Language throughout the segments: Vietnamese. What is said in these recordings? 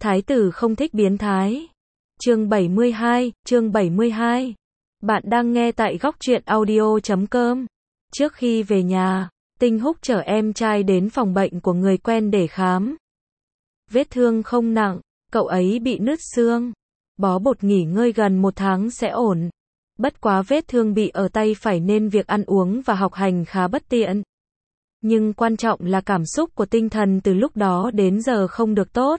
Thái tử không thích biến thái. Chương 72. Bạn đang nghe tại góc truyện audio.com. Trước khi về nhà, Tinh Húc chở em trai đến phòng bệnh của người quen để khám. Vết thương không nặng, cậu ấy bị nứt xương. Bó bột nghỉ ngơi gần 1 tháng sẽ ổn. Bất quá vết thương bị ở tay phải nên việc ăn uống và học hành khá bất tiện. Nhưng quan trọng là cảm xúc của tinh thần từ lúc đó đến giờ không được tốt.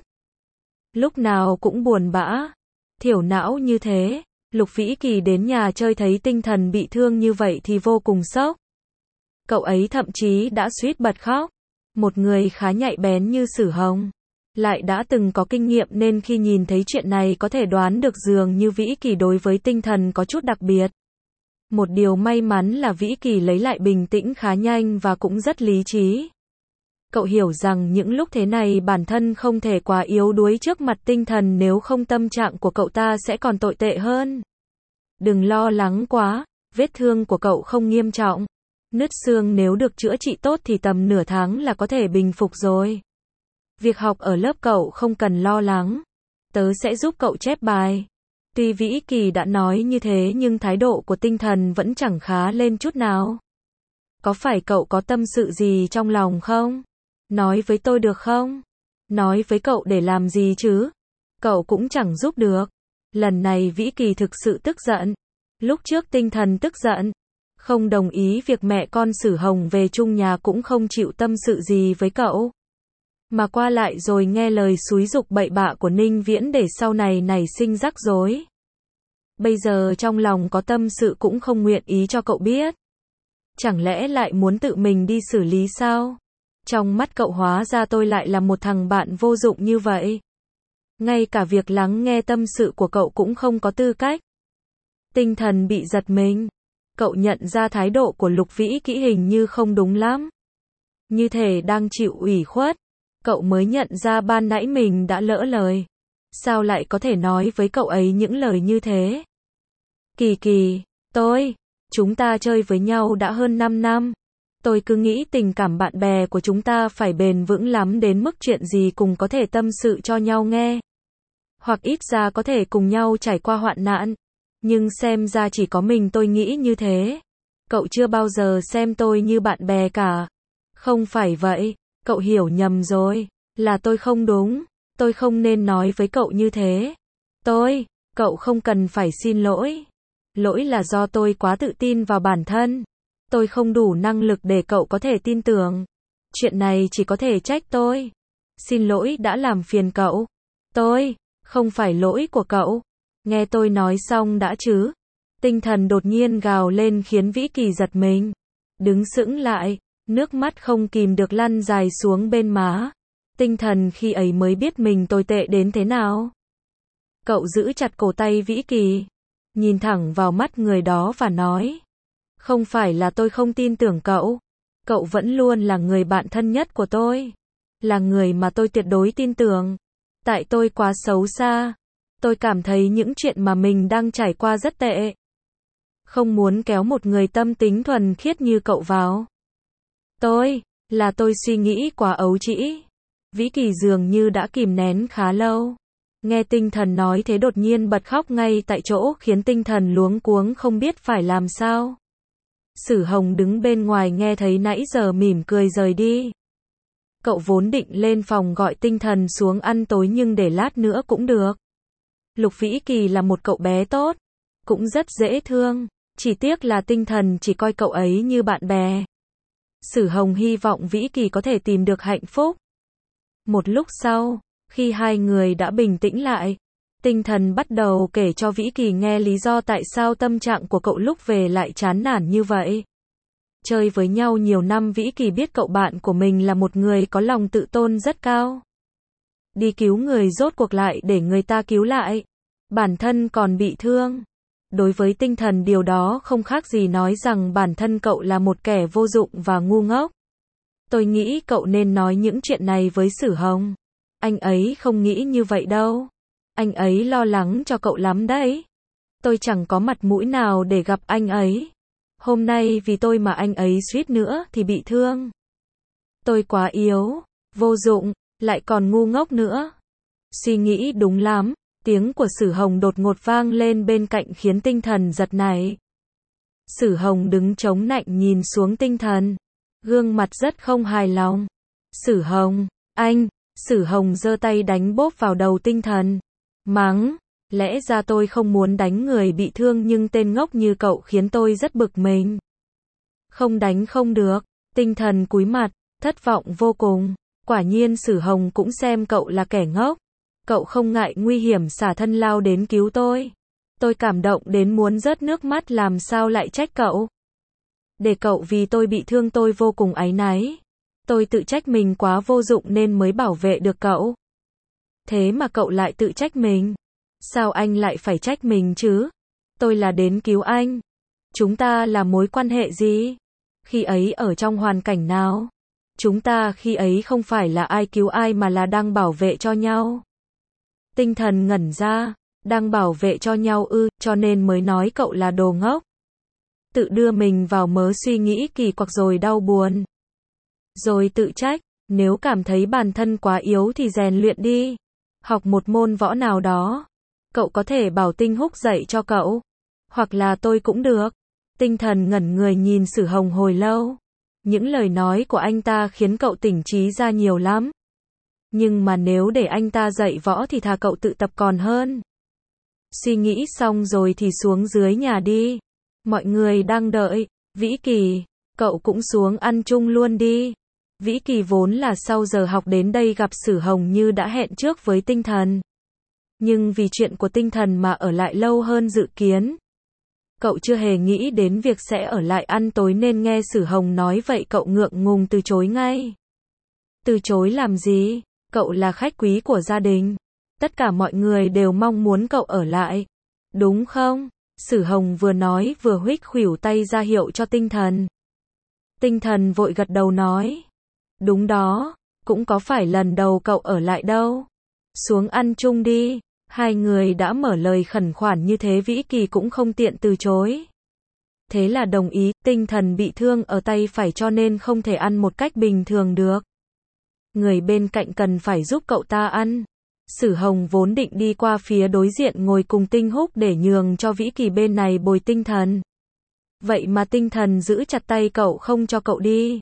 Lúc nào cũng buồn bã, thiểu não như thế. Lục Vĩ Kỳ đến nhà chơi thấy tinh thần bị thương như vậy thì vô cùng sốc. Cậu ấy thậm chí đã suýt bật khóc. Một người khá nhạy bén như Sử Hồng, lại đã từng có kinh nghiệm nên khi nhìn thấy chuyện này có thể đoán được dường như Vĩ Kỳ đối với tinh thần có chút đặc biệt. Một điều may mắn là Vĩ Kỳ lấy lại bình tĩnh khá nhanh và cũng rất lý trí. Cậu hiểu rằng những lúc thế này bản thân không thể quá yếu đuối trước mặt tinh thần, nếu không tâm trạng của cậu ta sẽ còn tồi tệ hơn. Đừng lo lắng quá, vết thương của cậu không nghiêm trọng. Nứt xương nếu được chữa trị tốt thì tầm nửa tháng là có thể bình phục rồi. Việc học ở lớp cậu không cần lo lắng. Tớ sẽ giúp cậu chép bài. Tuy Vĩ Kỳ đã nói như thế nhưng thái độ của tinh thần vẫn chẳng khá lên chút nào. Có phải cậu có tâm sự gì trong lòng không? Nói với tôi được không? Nói với cậu để làm gì chứ? Cậu cũng chẳng giúp được. Lần này Vĩ Kỳ thực sự tức giận. Lúc trước tinh thần tức giận, không đồng ý việc mẹ con Sử Hồng về chung nhà cũng không chịu tâm sự gì với cậu. Mà qua lại rồi nghe lời xúi giục bậy bạ của Ninh Viễn để sau này nảy sinh rắc rối. Bây giờ trong lòng có tâm sự cũng không nguyện ý cho cậu biết. Chẳng lẽ lại muốn tự mình đi xử lý sao? Trong mắt cậu hóa ra tôi lại là một thằng bạn vô dụng như vậy. Ngay cả việc lắng nghe tâm sự của cậu cũng không có tư cách. Tinh thần bị giật mình. Cậu nhận ra thái độ của Lục Vĩ Kỳ hình như không đúng lắm. Như thể đang chịu ủy khuất. Cậu mới nhận ra ban nãy mình đã lỡ lời. Sao lại có thể nói với cậu ấy những lời như thế? Kỳ Kỳ, chúng ta chơi với nhau đã hơn 5 năm. Tôi cứ nghĩ tình cảm bạn bè của chúng ta phải bền vững lắm đến mức chuyện gì cùng có thể tâm sự cho nhau nghe. Hoặc ít ra có thể cùng nhau trải qua hoạn nạn. Nhưng xem ra chỉ có mình tôi nghĩ như thế. Cậu chưa bao giờ xem tôi như bạn bè cả. Không phải vậy, cậu hiểu nhầm rồi. Là tôi không đúng. Tôi không nên nói với cậu như thế. Cậu không cần phải xin lỗi. Lỗi là do tôi quá tự tin vào bản thân. Tôi không đủ năng lực để cậu có thể tin tưởng. Chuyện này chỉ có thể trách tôi. Xin lỗi đã làm phiền cậu. Không phải lỗi của cậu. Nghe tôi nói xong đã chứ. Tinh thần đột nhiên gào lên khiến Vĩ Kỳ giật mình. Đứng sững lại, nước mắt không kìm được lăn dài xuống bên má. Tinh thần khi ấy mới biết mình tồi tệ đến thế nào. Cậu giữ chặt cổ tay Vĩ Kỳ, nhìn thẳng vào mắt người đó và nói. Không phải là tôi không tin tưởng cậu. Cậu vẫn luôn là người bạn thân nhất của tôi. Là người mà tôi tuyệt đối tin tưởng. Tại tôi quá xấu xa. Tôi cảm thấy những chuyện mà mình đang trải qua rất tệ. Không muốn kéo một người tâm tính thuần khiết như cậu vào. Tôi suy nghĩ quá ấu trĩ. Vĩ Kỳ dường như đã kìm nén khá lâu. Nghe tinh thần nói thế đột nhiên bật khóc ngay tại chỗ khiến tinh thần luống cuống không biết phải làm sao. Sử Hồng đứng bên ngoài nghe thấy nãy giờ mỉm cười rời đi. Cậu vốn định lên phòng gọi tinh thần xuống ăn tối nhưng để lát nữa cũng được. Lục Vĩ Kỳ là một cậu bé tốt, cũng rất dễ thương, chỉ tiếc là tinh thần chỉ coi cậu ấy như bạn bè. Sử Hồng hy vọng Vĩ Kỳ có thể tìm được hạnh phúc. Một lúc sau, khi hai người đã bình tĩnh lại, tinh thần bắt đầu kể cho Vĩ Kỳ nghe lý do tại sao tâm trạng của cậu lúc về lại chán nản như vậy. Chơi với nhau nhiều năm Vĩ Kỳ biết cậu bạn của mình là một người có lòng tự tôn rất cao. Đi cứu người rốt cuộc lại để người ta cứu lại. Bản thân còn bị thương. Đối với tinh thần điều đó không khác gì nói rằng bản thân cậu là một kẻ vô dụng và ngu ngốc. Tôi nghĩ cậu nên nói những chuyện này với Sử Hồng. Anh ấy không nghĩ như vậy đâu. Anh ấy lo lắng cho cậu lắm đấy. Tôi chẳng có mặt mũi nào để gặp anh ấy. Hôm nay vì tôi mà anh ấy suýt nữa thì bị thương. Tôi quá yếu, vô dụng, lại còn ngu ngốc nữa. Suy nghĩ đúng lắm, tiếng của Sử Hồng đột ngột vang lên bên cạnh khiến Tinh Thần giật nảy. Sử Hồng đứng chống nạnh nhìn xuống Tinh Thần, gương mặt rất không hài lòng. Sử Hồng, anh, Sử Hồng giơ tay đánh bốp vào đầu Tinh Thần, mắng, lẽ ra tôi không muốn đánh người bị thương nhưng tên ngốc như cậu khiến tôi rất bực mình. Không đánh không được, Tinh Thần cúi mặt, thất vọng vô cùng, quả nhiên Sử Hồng cũng xem cậu là kẻ ngốc. Cậu không ngại nguy hiểm xả thân lao đến cứu tôi. Tôi cảm động đến muốn rớt nước mắt, làm sao lại trách cậu. Để cậu vì tôi bị thương tôi vô cùng áy náy. Tôi tự trách mình quá vô dụng nên mới bảo vệ được cậu. Thế mà cậu lại tự trách mình. Sao anh lại phải trách mình chứ? Tôi là đến cứu anh. Chúng ta là mối quan hệ gì? Khi ấy ở trong hoàn cảnh nào? Chúng ta khi ấy không phải là ai cứu ai mà là đang bảo vệ cho nhau. Tinh Thần ngẩn ra, đang bảo vệ cho nhau ư, cho nên mới nói cậu là đồ ngốc. Tự đưa mình vào mớ suy nghĩ kỳ quặc rồi đau buồn. Rồi tự trách, nếu cảm thấy bản thân quá yếu thì rèn luyện đi. Học một môn võ nào đó. Cậu có thể bảo Tinh Húc dạy cho cậu. Hoặc là tôi cũng được. Tinh Thần ngẩn người nhìn Sử Hồng hồi lâu. Những lời nói của anh ta khiến cậu tỉnh trí ra nhiều lắm. Nhưng mà nếu để anh ta dạy võ thì thà cậu tự tập còn hơn. Suy nghĩ xong rồi thì xuống dưới nhà đi. Mọi người đang đợi. Vĩ Kỳ, cậu cũng xuống ăn chung luôn đi. Vĩ Kỳ vốn là sau giờ học đến đây gặp Sử Hồng như đã hẹn trước với Tinh Thần. Nhưng vì chuyện của Tinh Thần mà ở lại lâu hơn dự kiến. Cậu chưa hề nghĩ đến việc sẽ ở lại ăn tối nên nghe Sử Hồng nói vậy cậu ngượng ngùng từ chối ngay. Từ chối làm gì? Cậu là khách quý của gia đình. Tất cả mọi người đều mong muốn cậu ở lại. Đúng không? Sử Hồng vừa nói vừa huých khuỷu tay ra hiệu cho Tinh Thần. Tinh Thần vội gật đầu nói. Đúng đó, cũng có phải lần đầu cậu ở lại đâu. Xuống ăn chung đi. Hai người đã mở lời khẩn khoản như thế Vĩ Kỳ cũng không tiện từ chối. Thế là đồng ý, Tinh Thần bị thương ở tay phải cho nên không thể ăn một cách bình thường được. Người bên cạnh cần phải giúp cậu ta ăn. Sử Hồng vốn định đi qua phía đối diện ngồi cùng Tinh Húc để nhường cho Vĩ Kỳ bên này bồi Tinh Thần. Vậy mà Tinh Thần giữ chặt tay cậu không cho cậu đi.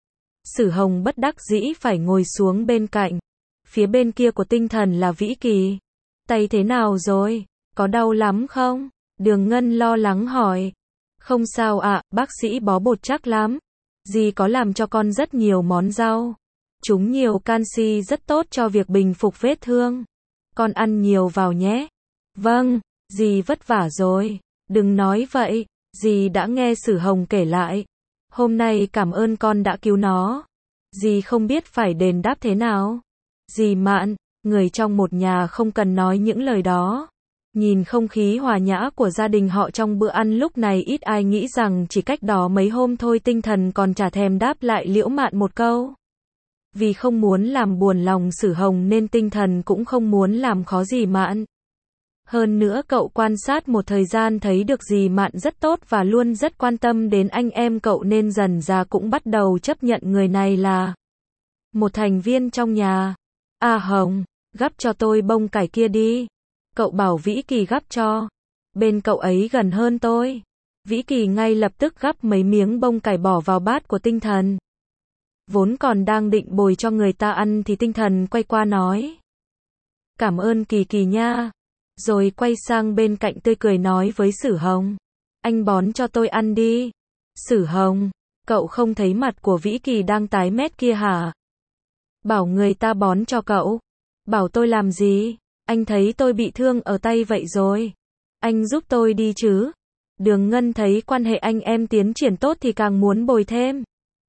Sử Hồng bất đắc dĩ phải ngồi xuống bên cạnh. Phía bên kia của Tinh Thần là Vĩ Kỳ. Tay thế nào rồi? Có đau lắm không? Đường Ngân lo lắng hỏi. Không sao ạ, bác sĩ bó bột chắc lắm. Dì có làm cho con rất nhiều món rau. Chúng nhiều canxi rất tốt cho việc bình phục vết thương. Con ăn nhiều vào nhé. Vâng, dì vất vả rồi. Đừng nói vậy, dì đã nghe Sử Hồng kể lại. Hôm nay cảm ơn con đã cứu nó. Dì không biết phải đền đáp thế nào. Dì Mạn, người trong một nhà không cần nói những lời đó. Nhìn không khí hòa nhã của gia đình họ trong bữa ăn lúc này ít ai nghĩ rằng chỉ cách đó mấy hôm thôi Tinh Thần còn chả thèm đáp lại Liễu Mạn một câu. Vì không muốn làm buồn lòng Sử Hồng nên Tinh Thần cũng không muốn làm khó dì Mạn. Hơn nữa cậu quan sát một thời gian thấy được dì Mạn rất tốt và luôn rất quan tâm đến anh em cậu nên dần ra cũng bắt đầu chấp nhận người này là một thành viên trong nhà. À Hồng, gắp cho tôi bông cải kia đi. Cậu bảo Vĩ Kỳ gắp cho. Bên cậu ấy gần hơn tôi. Vĩ Kỳ ngay lập tức gắp mấy miếng bông cải bỏ vào bát của Tinh Thần. Vốn còn đang định bồi cho người ta ăn thì Tinh Thần quay qua nói. Cảm ơn Kỳ Kỳ nha. Rồi quay sang bên cạnh tươi cười nói với Sử Hồng. Anh bón cho tôi ăn đi. Sử Hồng, cậu không thấy mặt của Vĩ Kỳ đang tái mét kia hả? Bảo người ta bón cho cậu. Bảo tôi làm gì? Anh thấy tôi bị thương ở tay vậy rồi. Anh giúp tôi đi chứ. Đường Ngân thấy quan hệ anh em tiến triển tốt thì càng muốn bồi thêm.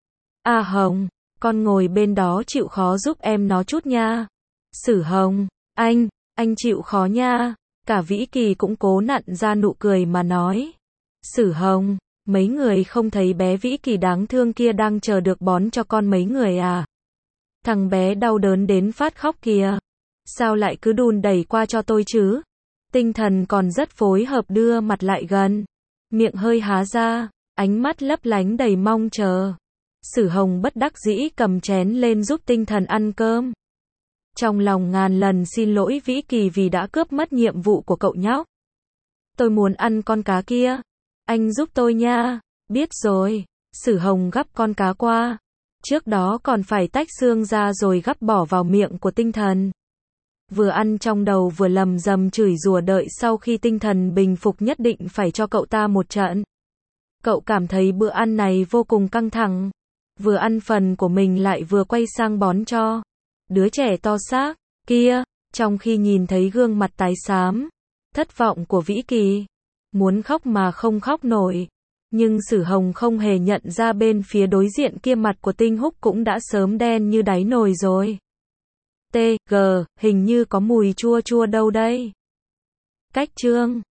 À Hồng, con ngồi bên đó chịu khó giúp em nó chút nha. Sử Hồng, anh chịu khó nha. Cả Vĩ Kỳ cũng cố nặn ra nụ cười mà nói. Sử Hồng, mấy người không thấy bé Vĩ Kỳ đáng thương kia đang chờ được bón cho con mấy người à? Thằng bé đau đớn đến phát khóc kìa. Sao lại cứ đùn đẩy qua cho tôi chứ? Tinh Thần còn rất phối hợp đưa mặt lại gần. Miệng hơi há ra, ánh mắt lấp lánh đầy mong chờ. Sử Hồng bất đắc dĩ cầm chén lên giúp Tinh Thần ăn cơm. Trong lòng ngàn lần xin lỗi Vĩ Kỳ vì đã cướp mất nhiệm vụ của cậu nhóc. Tôi muốn ăn con cá kia. Anh giúp tôi nha. Biết rồi. Sử Hồng gắp con cá qua. Trước đó còn phải tách xương ra rồi gắp bỏ vào miệng của Tinh Thần. Vừa ăn trong đầu vừa lầm rầm chửi rủa đợi sau khi Tinh Thần bình phục nhất định phải cho cậu ta một trận. Cậu cảm thấy bữa ăn này vô cùng căng thẳng. Vừa ăn phần của mình lại vừa quay sang bón cho đứa trẻ to xác kia, trong khi nhìn thấy gương mặt tái xám, thất vọng của Vĩ Kỳ. Muốn khóc mà không khóc nổi. Nhưng Sử Hồng không hề nhận ra bên phía đối diện kia mặt của Tinh Húc cũng đã sớm đen như đáy nồi rồi. Hình như có mùi chua chua đâu đây. Cách chương